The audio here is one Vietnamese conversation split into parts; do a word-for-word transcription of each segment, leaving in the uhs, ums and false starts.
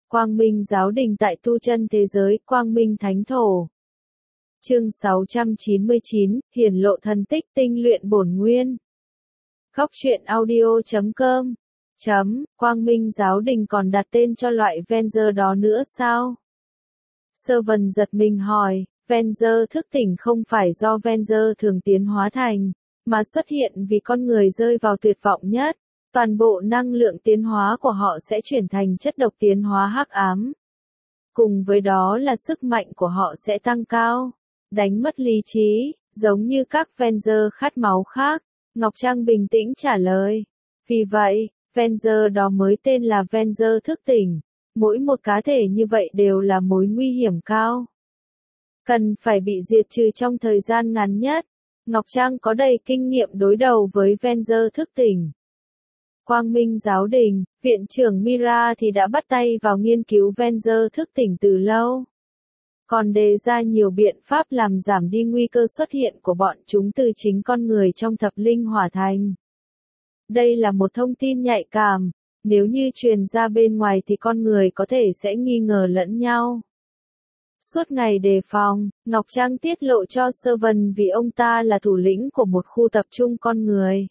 Quang Minh Giáo Đình tại tu chân thế giới, Quang Minh Thánh Thổ. Chương sáu trăm chín mươi chín, hiển lộ thần tích tinh luyện bổn nguyên. Góc truyện audio chấm com. Chấm, Quang Minh Giáo Đình còn đặt tên cho loại Venger đó nữa sao? Sơ Vân giật mình hỏi, Venger thức tỉnh không phải do Venger thường tiến hóa thành, mà xuất hiện vì con người rơi vào tuyệt vọng nhất. Toàn bộ năng lượng tiến hóa của họ sẽ chuyển thành chất độc tiến hóa hắc ám. Cùng với đó là sức mạnh của họ sẽ tăng cao, đánh mất lý trí, giống như các Venger khát máu khác. Ngọc Trang bình tĩnh trả lời. Vì vậy, Venger đó mới tên là Venger thức tỉnh. Mỗi một cá thể như vậy đều là mối nguy hiểm cao, cần phải bị diệt trừ trong thời gian ngắn nhất. Ngọc Trang có đầy kinh nghiệm đối đầu với Venger thức tỉnh. Quang Minh Giáo Đình, Viện trưởng Mira thì đã bắt tay vào nghiên cứu Venger thức tỉnh từ lâu. Còn đề ra nhiều biện pháp làm giảm đi nguy cơ xuất hiện của bọn chúng từ chính con người trong thập linh hỏa thành. Đây là một thông tin nhạy cảm, nếu như truyền ra bên ngoài thì con người có thể sẽ nghi ngờ lẫn nhau. Suốt ngày đề phòng, Ngọc Trang tiết lộ cho Sơ Vân vì ông ta là thủ lĩnh của một khu tập trung con người.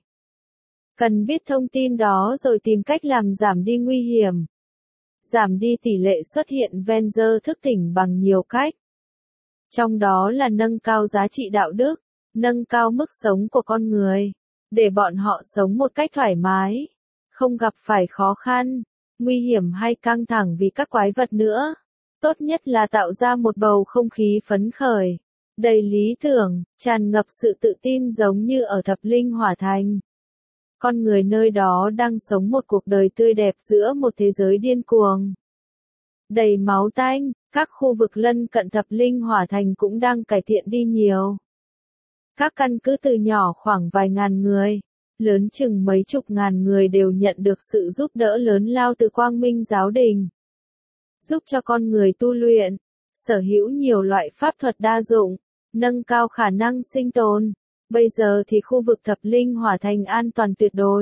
Cần biết thông tin đó rồi tìm cách làm giảm đi nguy hiểm. Giảm đi tỷ lệ xuất hiện Venger thức tỉnh bằng nhiều cách. Trong đó là nâng cao giá trị đạo đức, nâng cao mức sống của con người, để bọn họ sống một cách thoải mái, không gặp phải khó khăn, nguy hiểm hay căng thẳng vì các quái vật nữa. Tốt nhất là tạo ra một bầu không khí phấn khởi, đầy lý tưởng, tràn ngập sự tự tin giống như ở thập linh hỏa thành. Con người nơi đó đang sống một cuộc đời tươi đẹp giữa một thế giới điên cuồng, đầy máu tanh. Các khu vực lân cận thập linh hỏa thành cũng đang cải thiện đi nhiều. Các căn cứ từ nhỏ khoảng vài ngàn người, lớn chừng mấy chục ngàn người đều nhận được sự giúp đỡ lớn lao từ Quang Minh Giáo Đình, giúp cho con người tu luyện, sở hữu nhiều loại pháp thuật đa dụng, nâng cao khả năng sinh tồn. Bây giờ thì khu vực thập linh hỏa thành an toàn tuyệt đối.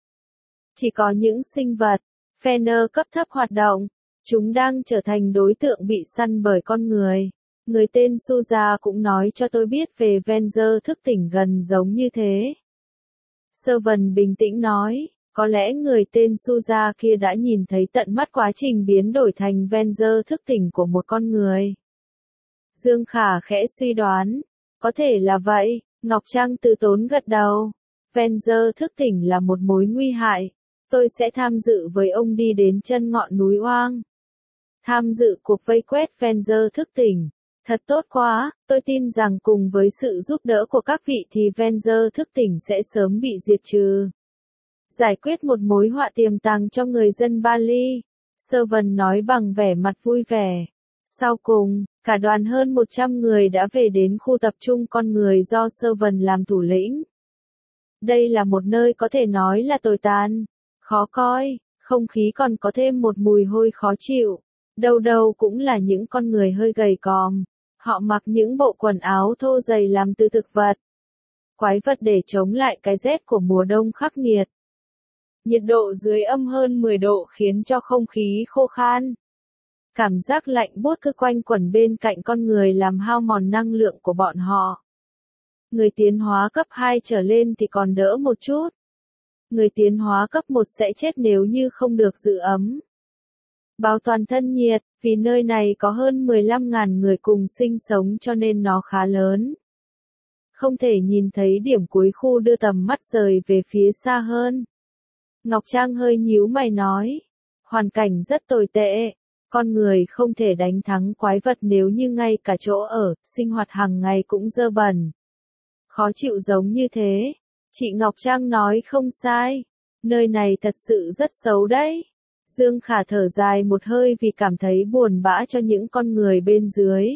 Chỉ có những sinh vật, Fener cấp thấp hoạt động, chúng đang trở thành đối tượng bị săn bởi con người. Người tên Suza cũng nói cho tôi biết về Venger thức tỉnh gần giống như thế. Sơ Vân bình tĩnh nói, có lẽ người tên Suza kia đã nhìn thấy tận mắt quá trình biến đổi thành Venger thức tỉnh của một con người. Dương Khả khẽ suy đoán, có thể là vậy. Ngọc Trang từ tốn gật đầu. Venger thức tỉnh là một mối nguy hại. Tôi sẽ tham dự với ông đi đến chân ngọn núi Oang. Tham dự cuộc vây quét Venger thức tỉnh. Thật tốt quá, tôi tin rằng cùng với sự giúp đỡ của các vị thì Venger thức tỉnh sẽ sớm bị diệt trừ. Giải quyết một mối họa tiềm tàng cho người dân Bali. Sơ Vân nói bằng vẻ mặt vui vẻ. Sau cùng, cả đoàn hơn một trăm người đã về đến khu tập trung con người do Sơ Vân làm thủ lĩnh. Đây là một nơi có thể nói là tồi tàn, khó coi, không khí còn có thêm một mùi hôi khó chịu. Đâu đâu cũng là những con người hơi gầy còm. Họ mặc những bộ quần áo thô dày làm từ thực vật. Quái vật để chống lại cái rét của mùa đông khắc nghiệt. Nhiệt độ dưới âm hơn mười độ khiến cho không khí khô khan. Cảm giác lạnh buốt cứ quanh quẩn bên cạnh con người làm hao mòn năng lượng của bọn họ. Người tiến hóa cấp hai trở lên thì còn đỡ một chút. Người tiến hóa cấp một sẽ chết nếu như không được giữ ấm. Bảo toàn thân nhiệt, vì nơi này có hơn mười lăm nghìn người cùng sinh sống cho nên nó khá lớn. Không thể nhìn thấy điểm cuối khu đưa tầm mắt rời về phía xa hơn. Ngọc Trang hơi nhíu mày nói. Hoàn cảnh rất tồi tệ. Con người không thể đánh thắng quái vật nếu như ngay cả chỗ ở, sinh hoạt hàng ngày cũng dơ bẩn. Khó chịu giống như thế. Chị Ngọc Trang nói không sai. Nơi này thật sự rất xấu đấy. Dương Khả thở dài một hơi vì cảm thấy buồn bã cho những con người bên dưới.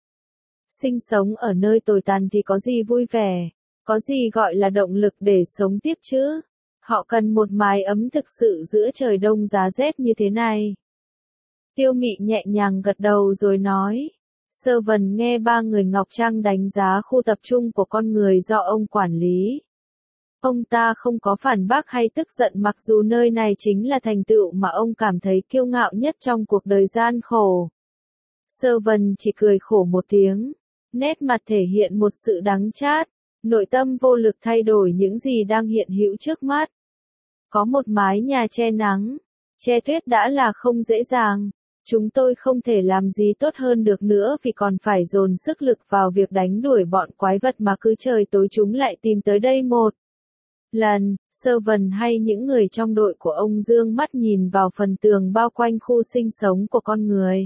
Sinh sống ở nơi tồi tàn thì có gì vui vẻ, có gì gọi là động lực để sống tiếp chứ. Họ cần một mái ấm thực sự giữa trời đông giá rét như thế này. Tiêu Mị nhẹ nhàng gật đầu rồi nói. Sơ Vân nghe ba người Ngọc Trang đánh giá khu tập trung của con người do ông quản lý. Ông ta không có phản bác hay tức giận mặc dù nơi này chính là thành tựu mà ông cảm thấy kiêu ngạo nhất trong cuộc đời gian khổ. Sơ Vân chỉ cười khổ một tiếng, nét mặt thể hiện một sự đắng chát, nội tâm vô lực thay đổi những gì đang hiện hữu trước mắt. Có một mái nhà che nắng, che tuyết đã là không dễ dàng. Chúng tôi không thể làm gì tốt hơn được nữa vì còn phải dồn sức lực vào việc đánh đuổi bọn quái vật mà cứ trời tối chúng lại tìm tới đây một lần. Sơ Vân hay những người trong đội của ông dương mắt nhìn vào phần tường bao quanh khu sinh sống của con người.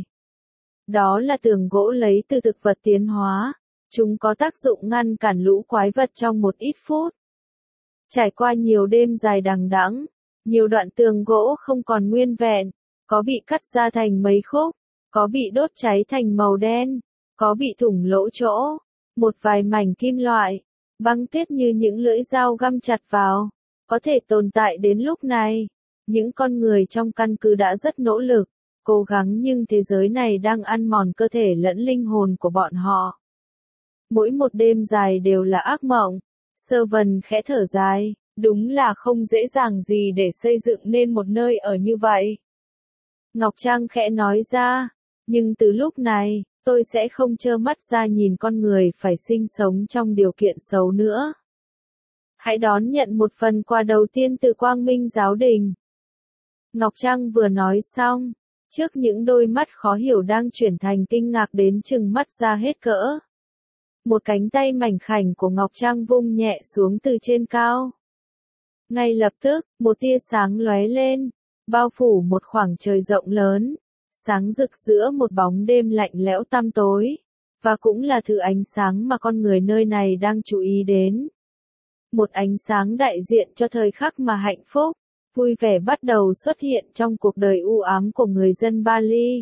Đó là tường gỗ lấy từ thực vật tiến hóa. Chúng có tác dụng ngăn cản lũ quái vật trong một ít phút. Trải qua nhiều đêm dài đằng đẵng, nhiều đoạn tường gỗ không còn nguyên vẹn, có bị cắt ra thành mấy khúc, có bị đốt cháy thành màu đen, có bị thủng lỗ chỗ, một vài mảnh kim loại, băng tuyết như những lưỡi dao găm chặt vào, có thể tồn tại đến lúc này. Những con người trong căn cứ đã rất nỗ lực, cố gắng nhưng thế giới này đang ăn mòn cơ thể lẫn linh hồn của bọn họ. Mỗi một đêm dài đều là ác mộng. Sơ Vân khẽ thở dài, đúng là không dễ dàng gì để xây dựng nên một nơi ở như vậy. Ngọc Trang khẽ nói ra, nhưng từ lúc này, tôi sẽ không trơ mắt ra nhìn con người phải sinh sống trong điều kiện xấu nữa. Hãy đón nhận một phần quà đầu tiên từ Quang Minh Giáo Đình. Ngọc Trang vừa nói xong, trước những đôi mắt khó hiểu đang chuyển thành kinh ngạc đến trừng mắt ra hết cỡ. Một cánh tay mảnh khảnh của Ngọc Trang vung nhẹ xuống từ trên cao. Ngay lập tức, một tia sáng lóe lên, bao phủ một khoảng trời rộng lớn, sáng rực giữa một bóng đêm lạnh lẽo tăm tối, và cũng là thứ ánh sáng mà con người nơi này đang chú ý đến. Một ánh sáng đại diện cho thời khắc mà hạnh phúc, vui vẻ bắt đầu xuất hiện trong cuộc đời u ám của người dân Bali.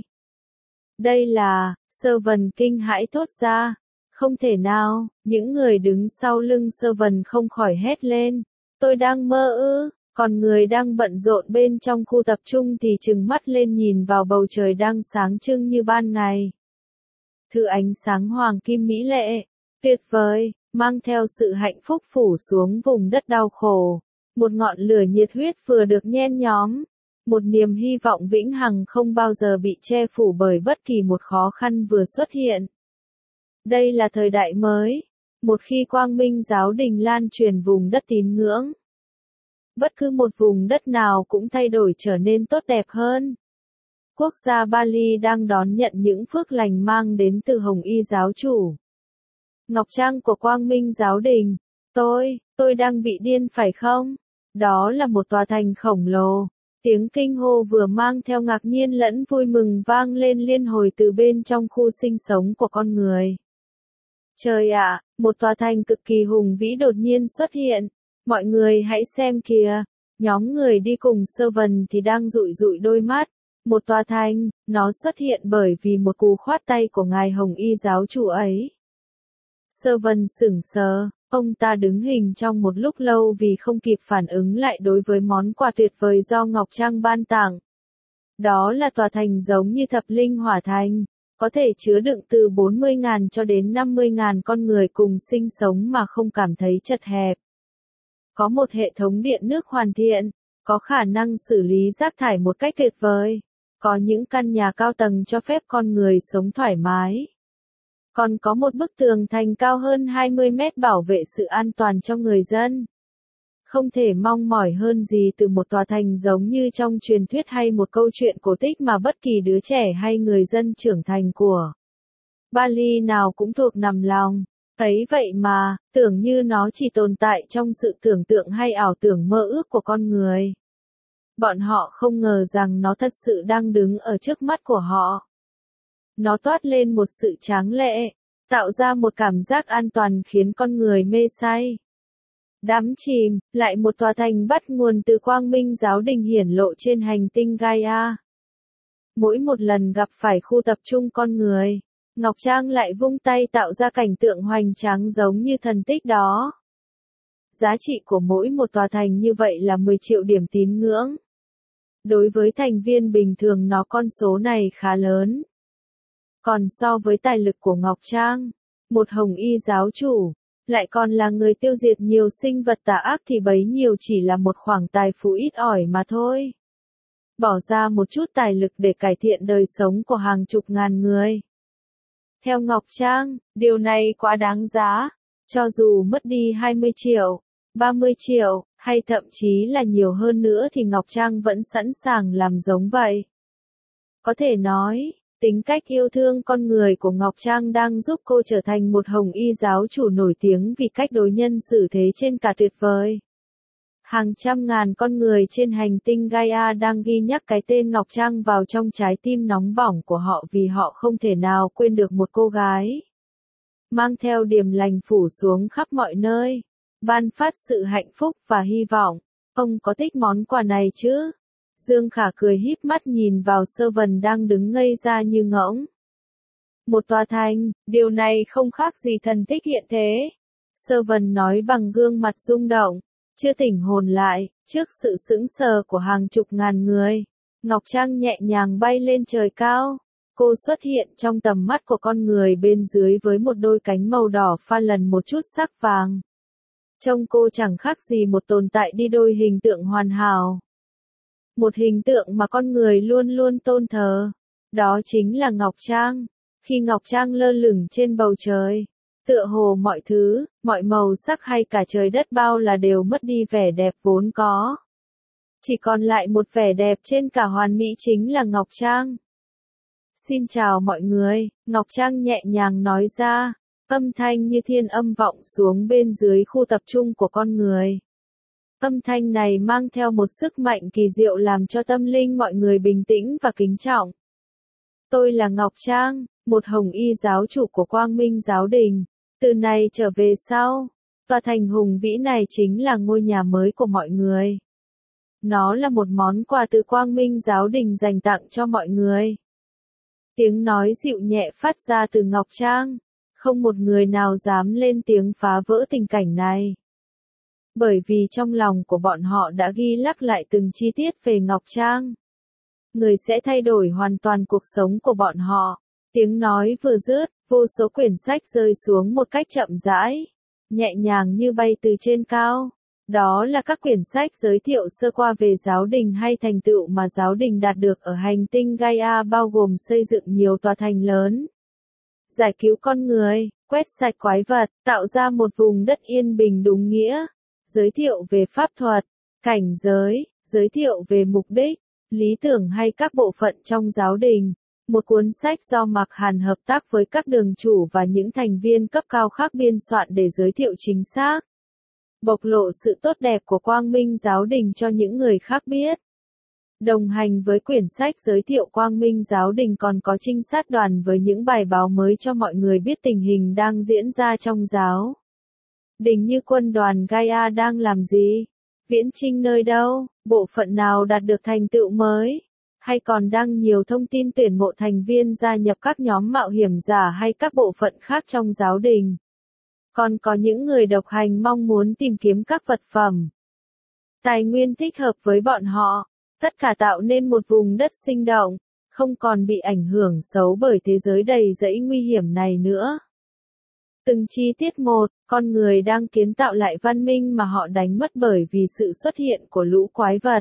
Đây là, Sơ Vân kinh hãi thốt ra. Không thể nào, những người đứng sau lưng Sơ Vân không khỏi hét lên. Tôi đang mơ ư, còn người đang bận rộn bên trong khu tập trung thì trừng mắt lên nhìn vào bầu trời đang sáng trưng như ban ngày. Thứ ánh sáng hoàng kim mỹ lệ, tuyệt vời, mang theo sự hạnh phúc phủ xuống vùng đất đau khổ. Một ngọn lửa nhiệt huyết vừa được nhen nhóm. Một niềm hy vọng vĩnh hằng không bao giờ bị che phủ bởi bất kỳ một khó khăn vừa xuất hiện. Đây là thời đại mới, một khi Quang Minh Giáo Đình lan truyền vùng đất tín ngưỡng. Bất cứ một vùng đất nào cũng thay đổi trở nên tốt đẹp hơn. Quốc gia Bali đang đón nhận những phước lành mang đến từ Hồng Y giáo chủ. Ngọc Trang của Quang Minh Giáo Đình, tôi, tôi đang bị điên phải không? Đó là một tòa thành khổng lồ. Tiếng kinh hô vừa mang theo ngạc nhiên lẫn vui mừng vang lên liên hồi từ bên trong khu sinh sống của con người. Trời ạ, một tòa thành cực kỳ hùng vĩ đột nhiên xuất hiện. Mọi người hãy xem kìa. Nhóm người đi cùng Sơ Vân thì đang dụi dụi đôi mắt. Một tòa thành, nó xuất hiện bởi vì một cú khoát tay của ngài Hồng Y giáo chủ ấy. Sơ Vân sững sờ, ông ta đứng hình trong một lúc lâu vì không kịp phản ứng lại đối với món quà tuyệt vời do Ngọc Trang ban tặng. Đó là tòa thành giống như thập linh hỏa thành, có thể chứa đựng từ bốn mươi nghìn cho đến năm mươi nghìn con người cùng sinh sống mà không cảm thấy chật hẹp. Có một hệ thống điện nước hoàn thiện, có khả năng xử lý rác thải một cách tuyệt vời, có những căn nhà cao tầng cho phép con người sống thoải mái. Còn có một bức tường thành cao hơn hai mươi mét bảo vệ sự an toàn cho người dân. Không thể mong mỏi hơn gì từ một tòa thành giống như trong truyền thuyết hay một câu chuyện cổ tích mà bất kỳ đứa trẻ hay người dân trưởng thành của Bali nào cũng thuộc nằm lòng. Ấy vậy mà, tưởng như nó chỉ tồn tại trong sự tưởng tượng hay ảo tưởng mơ ước của con người. Bọn họ không ngờ rằng nó thật sự đang đứng ở trước mắt của họ. Nó toát lên một sự tráng lệ, tạo ra một cảm giác an toàn khiến con người mê say. Đắm chìm, lại một tòa thành bắt nguồn từ Quang Minh Giáo Đình hiển lộ trên hành tinh Gaia. Mỗi một lần gặp phải khu tập trung con người, Ngọc Trang lại vung tay tạo ra cảnh tượng hoành tráng giống như thần tích đó. Giá trị của mỗi một tòa thành như vậy là mười triệu điểm tín ngưỡng. Đối với thành viên bình thường nó con số này khá lớn. Còn so với tài lực của Ngọc Trang, một Hồng Y giáo chủ, lại còn là người tiêu diệt nhiều sinh vật tà ác thì bấy nhiêu chỉ là một khoản tài phú ít ỏi mà thôi. Bỏ ra một chút tài lực để cải thiện đời sống của hàng chục ngàn người. Theo Ngọc Trang, điều này quá đáng giá. Cho dù mất đi hai mươi triệu, ba mươi triệu, hay thậm chí là nhiều hơn nữa thì Ngọc Trang vẫn sẵn sàng làm giống vậy. Có thể nói, tính cách yêu thương con người của Ngọc Trang đang giúp cô trở thành một hồng y giáo chủ nổi tiếng vì cách đối nhân xử thế trên cả tuyệt vời. Hàng trăm ngàn con người trên hành tinh Gaia đang ghi nhắc cái tên Ngọc Trang vào trong trái tim nóng bỏng của họ vì họ không thể nào quên được một cô gái. Mang theo điềm lành phủ xuống khắp mọi nơi, ban phát sự hạnh phúc và hy vọng. Ông có thích món quà này chứ? Dương Khả cười híp mắt nhìn vào Sơ Vân đang đứng ngây ra như ngỗng. Một tòa thành, điều này không khác gì thần tích hiện thế. Sơ Vân nói bằng gương mặt rung động, chưa tỉnh hồn lại, trước sự sững sờ của hàng chục ngàn người. Ngọc Trang nhẹ nhàng bay lên trời cao. Cô xuất hiện trong tầm mắt của con người bên dưới với một đôi cánh màu đỏ pha lần một chút sắc vàng. Trông cô chẳng khác gì một tồn tại đi đôi hình tượng hoàn hảo. Một hình tượng mà con người luôn luôn tôn thờ. Đó chính là Ngọc Trang. Khi Ngọc Trang lơ lửng trên bầu trời, tựa hồ mọi thứ, mọi màu sắc hay cả trời đất bao là đều mất đi vẻ đẹp vốn có. Chỉ còn lại một vẻ đẹp trên cả hoàn mỹ chính là Ngọc Trang. Xin chào mọi người, Ngọc Trang nhẹ nhàng nói ra, âm thanh như thiên âm vọng xuống bên dưới khu tập trung của con người. Âm thanh này mang theo một sức mạnh kỳ diệu làm cho tâm linh mọi người bình tĩnh và kính trọng. Tôi là Ngọc Trang, một hồng y giáo chủ của Quang Minh Giáo Đình. Từ nay trở về sau, tòa thành hùng vĩ này chính là ngôi nhà mới của mọi người. Nó là một món quà từ Quang Minh Giáo Đình dành tặng cho mọi người. Tiếng nói dịu nhẹ phát ra từ Ngọc Trang. Không một người nào dám lên tiếng phá vỡ tình cảnh này. Bởi vì trong lòng của bọn họ đã ghi lắc lại từng chi tiết về Ngọc Trang. Người sẽ thay đổi hoàn toàn cuộc sống của bọn họ. Tiếng nói vừa dứt, vô số quyển sách rơi xuống một cách chậm rãi, nhẹ nhàng như bay từ trên cao. Đó là các quyển sách giới thiệu sơ qua về giáo đình hay thành tựu mà giáo đình đạt được ở hành tinh Gaia, bao gồm xây dựng nhiều tòa thành lớn, giải cứu con người, quét sạch quái vật, tạo ra một vùng đất yên bình đúng nghĩa, giới thiệu về pháp thuật, cảnh giới, giới thiệu về mục đích, lý tưởng hay các bộ phận trong giáo đình. Một cuốn sách do Mạc Hàn hợp tác với các đường chủ và những thành viên cấp cao khác biên soạn để giới thiệu chính xác, bộc lộ sự tốt đẹp của Quang Minh Giáo Đình cho những người khác biết. Đồng hành với quyển sách giới thiệu Quang Minh Giáo Đình còn có trinh sát đoàn với những bài báo mới cho mọi người biết tình hình đang diễn ra trong giáo đình, như quân đoàn Gaia đang làm gì, viễn chinh nơi đâu, bộ phận nào đạt được thành tựu mới, hay còn đăng nhiều thông tin tuyển mộ thành viên gia nhập các nhóm mạo hiểm giả hay các bộ phận khác trong giáo đình. Còn có những người độc hành mong muốn tìm kiếm các vật phẩm, tài nguyên thích hợp với bọn họ, tất cả tạo nên một vùng đất sinh động, không còn bị ảnh hưởng xấu bởi thế giới đầy rẫy nguy hiểm này nữa. Từng chi tiết một, con người đang kiến tạo lại văn minh mà họ đánh mất bởi vì sự xuất hiện của lũ quái vật.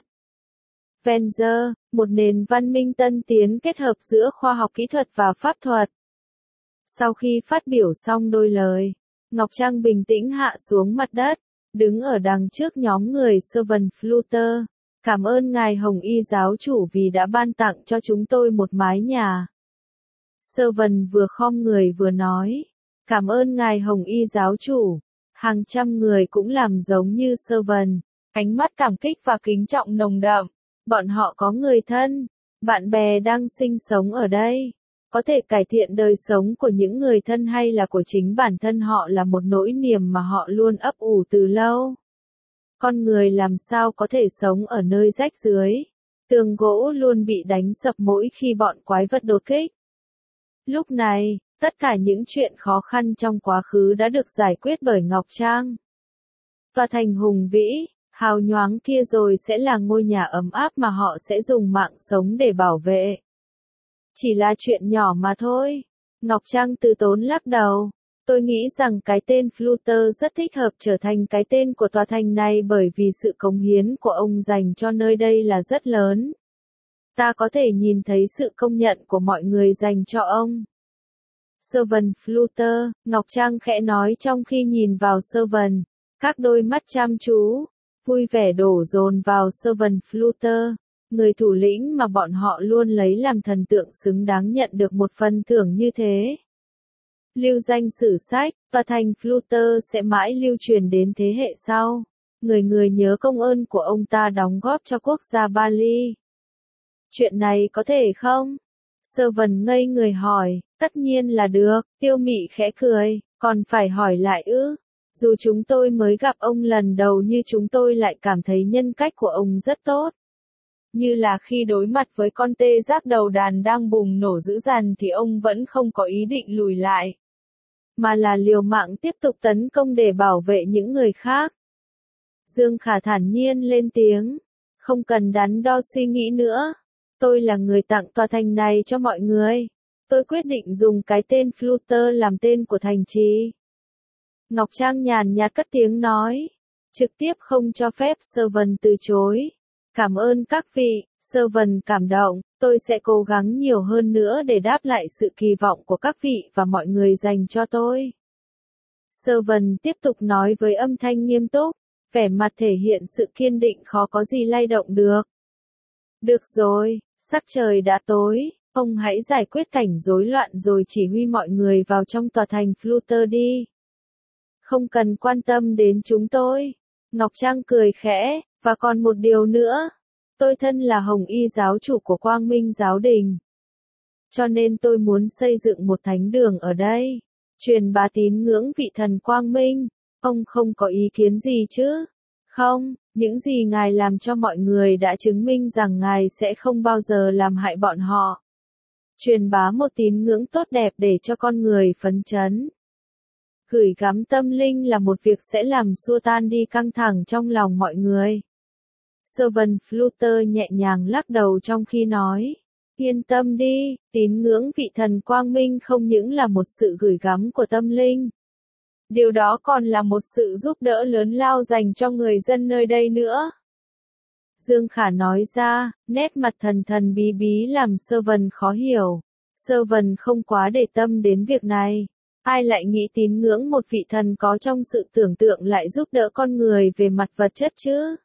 Venzer, một nền văn minh tân tiến kết hợp giữa khoa học kỹ thuật và pháp thuật. Sau khi phát biểu xong đôi lời, Ngọc Trang bình tĩnh hạ xuống mặt đất, đứng ở đằng trước nhóm người Servant Flutter. Cảm ơn ngài Hồng Y giáo chủ vì đã ban tặng cho chúng tôi một mái nhà. Servant vừa khom người vừa nói, cảm ơn ngài Hồng Y giáo chủ. Hàng trăm người cũng làm giống như Servant, ánh mắt cảm kích và kính trọng nồng đậm. Bọn họ có người thân, bạn bè đang sinh sống ở đây. Có thể cải thiện đời sống của những người thân hay là của chính bản thân họ là một nỗi niềm mà họ luôn ấp ủ từ lâu. Con người làm sao có thể sống ở nơi rách rưới, tường gỗ luôn bị đánh sập mỗi khi bọn quái vật đột kích. Lúc này, tất cả những chuyện khó khăn trong quá khứ đã được giải quyết bởi Ngọc Trang. Tòa thành hùng vĩ, hào nhoáng kia rồi sẽ là ngôi nhà ấm áp mà họ sẽ dùng mạng sống để bảo vệ. Chỉ là chuyện nhỏ mà thôi. Ngọc Trang từ tốn lắc đầu. Tôi nghĩ rằng cái tên Flutter rất thích hợp trở thành cái tên của tòa thành này bởi vì sự cống hiến của ông dành cho nơi đây là rất lớn. Ta có thể nhìn thấy sự công nhận của mọi người dành cho ông. Servant Flutter, Ngọc Trang khẽ nói trong khi nhìn vào Servant, các đôi mắt chăm chú, vui vẻ đổ dồn vào Servant Flutter, người thủ lĩnh mà bọn họ luôn lấy làm thần tượng xứng đáng nhận được một phần thưởng như thế. Lưu danh sử sách, và thành Flutter sẽ mãi lưu truyền đến thế hệ sau. Người người nhớ công ơn của ông ta đóng góp cho quốc gia Bali. Chuyện này có thể không? Servant ngây người hỏi, tất nhiên là được, Tiêu Mị khẽ cười, còn phải hỏi lại ư? Dù chúng tôi mới gặp ông lần đầu như chúng tôi lại cảm thấy nhân cách của ông rất tốt. Như là khi đối mặt với con tê giác đầu đàn đang bùng nổ dữ dằn thì ông vẫn không có ý định lùi lại. Mà là liều mạng tiếp tục tấn công để bảo vệ những người khác. Dương Khả thản nhiên lên tiếng. Không cần đắn đo suy nghĩ nữa. Tôi là người tặng tòa thành này cho mọi người. Tôi quyết định dùng cái tên Flutter làm tên của thành trì. Ngọc Trang nhàn nhạt cất tiếng nói. Trực tiếp không cho phép Servant từ chối. Cảm ơn các vị, Servant cảm động, tôi sẽ cố gắng nhiều hơn nữa để đáp lại sự kỳ vọng của các vị và mọi người dành cho tôi. Servant tiếp tục nói với âm thanh nghiêm túc, vẻ mặt thể hiện sự kiên định khó có gì lay động được. Được rồi, sắc trời đã tối, ông hãy giải quyết cảnh rối loạn rồi chỉ huy mọi người vào trong tòa thành Flutter đi. Không cần quan tâm đến chúng tôi. Ngọc Trang cười khẽ, và còn một điều nữa. Tôi thân là Hồng Y giáo chủ của Quang Minh giáo đình. Cho nên tôi muốn xây dựng một thánh đường ở đây. Truyền bá tín ngưỡng vị thần Quang Minh. Ông không có ý kiến gì chứ? Không, những gì Ngài làm cho mọi người đã chứng minh rằng Ngài sẽ không bao giờ làm hại bọn họ. Truyền bá một tín ngưỡng tốt đẹp để cho con người phấn chấn. Gửi gắm tâm linh là một việc sẽ làm xua tan đi căng thẳng trong lòng mọi người. Servant Flutter nhẹ nhàng lắc đầu trong khi nói. Yên tâm đi, tín ngưỡng vị thần Quang Minh không những là một sự gửi gắm của tâm linh. Điều đó còn là một sự giúp đỡ lớn lao dành cho người dân nơi đây nữa. Dương Khả nói ra, nét mặt thần thần bí bí làm Servant khó hiểu. Servant không quá để tâm đến việc này. Ai lại nghĩ tín ngưỡng một vị thần có trong sự tưởng tượng lại giúp đỡ con người về mặt vật chất chứ?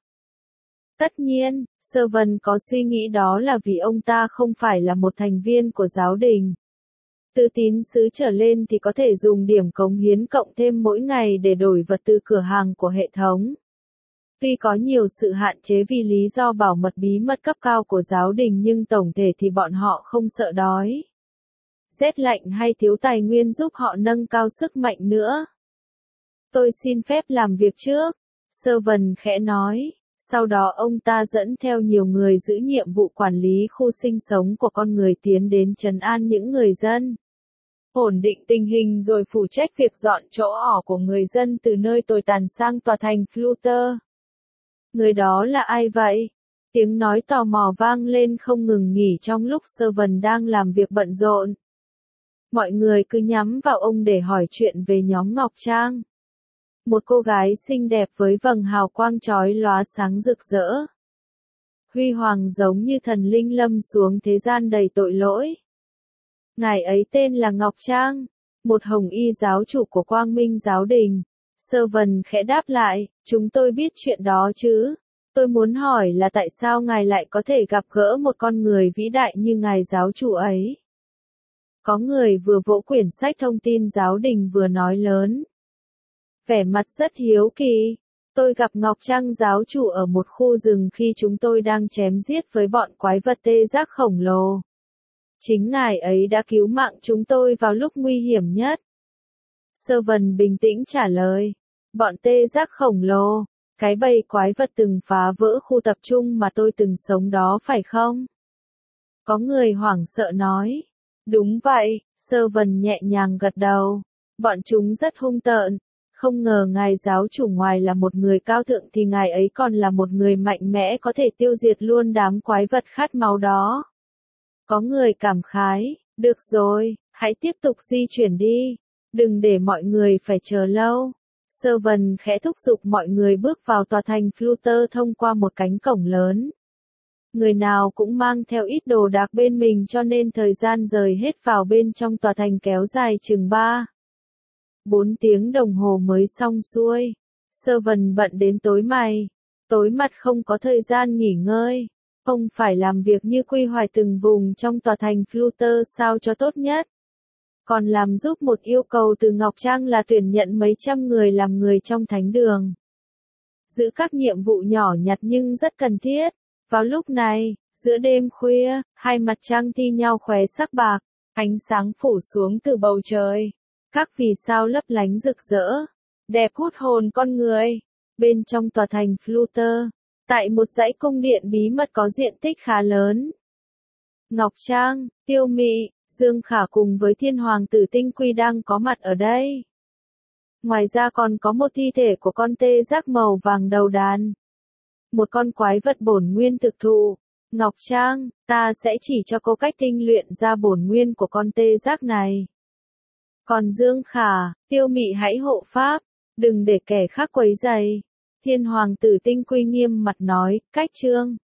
Tất nhiên, Servant có suy nghĩ đó là vì ông ta không phải là một thành viên của giáo đình. Từ tín sứ trở lên thì có thể dùng điểm cống hiến cộng thêm mỗi ngày để đổi vật từ cửa hàng của hệ thống. Tuy có nhiều sự hạn chế vì lý do bảo mật bí mật cấp cao của giáo đình nhưng tổng thể thì bọn họ không sợ đói, rét lạnh hay thiếu tài nguyên giúp họ nâng cao sức mạnh nữa. Tôi xin phép làm việc trước, Servant khẽ nói. Sau đó ông ta dẫn theo nhiều người giữ nhiệm vụ quản lý khu sinh sống của con người tiến đến trấn an những người dân. Ổn định tình hình rồi phụ trách việc dọn chỗ ở của người dân từ nơi tồi tàn sang tòa thành Flutter. Người đó là ai vậy? Tiếng nói tò mò vang lên không ngừng nghỉ trong lúc Servant đang làm việc bận rộn. Mọi người cứ nhắm vào ông để hỏi chuyện về nhóm Ngọc Trang. Một cô gái xinh đẹp với vầng hào quang chói lóa sáng rực rỡ. Huy hoàng giống như thần linh lâm xuống thế gian đầy tội lỗi. Ngài ấy tên là Ngọc Trang, một hồng y giáo chủ của Quang Minh giáo đình. Servant khẽ đáp lại, chúng tôi biết chuyện đó chứ. Tôi muốn hỏi là tại sao ngài lại có thể gặp gỡ một con người vĩ đại như ngài giáo chủ ấy. Có người vừa vỗ quyển sách thông tin giáo đình vừa nói lớn. Vẻ mặt rất hiếu kỳ. Tôi gặp Ngọc Trang giáo chủ ở một khu rừng khi chúng tôi đang chém giết với bọn quái vật tê giác khổng lồ. Chính ngài ấy đã cứu mạng chúng tôi vào lúc nguy hiểm nhất. Servant bình tĩnh trả lời. Bọn tê giác khổng lồ, cái bầy quái vật từng phá vỡ khu tập trung mà tôi từng sống đó phải không? Có người hoảng sợ nói. Đúng vậy, Servant nhẹ nhàng gật đầu. Bọn chúng rất hung tợn. Không ngờ ngài giáo chủ ngoài là một người cao thượng thì ngài ấy còn là một người mạnh mẽ có thể tiêu diệt luôn đám quái vật khát máu đó. Có người cảm khái, được rồi, hãy tiếp tục di chuyển đi. Đừng để mọi người phải chờ lâu. Sơ Vân khẽ thúc giục mọi người bước vào tòa thành Flutter thông qua một cánh cổng lớn. Người nào cũng mang theo ít đồ đạc bên mình cho nên thời gian rời hết vào bên trong tòa thành kéo dài chừng ba bốn tiếng đồng hồ mới xong xuôi. Sơ Vân bận đến tối mày, tối mặt không có thời gian nghỉ ngơi. Ông phải làm việc như quy hoạch từng vùng trong tòa thành Flutter sao cho tốt nhất. Còn làm giúp một yêu cầu từ Ngọc Trang là tuyển nhận mấy trăm người làm người trong thánh đường. Giữ các nhiệm vụ nhỏ nhặt nhưng rất cần thiết. Vào lúc này, giữa đêm khuya, hai mặt trăng thi nhau khóe sắc bạc, ánh sáng phủ xuống từ bầu trời. Các vì sao lấp lánh rực rỡ, đẹp hút hồn con người. Bên trong tòa thành Flutter, tại một dãy cung điện bí mật có diện tích khá lớn. Ngọc Trang, Tiêu Mị, Dương Khả cùng với Thiên Hoàng tử Tinh Quy đang có mặt ở đây. Ngoài ra còn có một thi thể của con tê giác màu vàng đầu đàn. Một con quái vật bổn nguyên thực thụ. Ngọc Trang, ta sẽ chỉ cho cô cách tinh luyện ra bổn nguyên của con tê giác này. Còn Dương Khả, Tiêu Mị hãy hộ pháp, đừng để kẻ khác quấy rầy. Thiên Hoàng tử Tinh Quy nghiêm mặt nói, cách trương.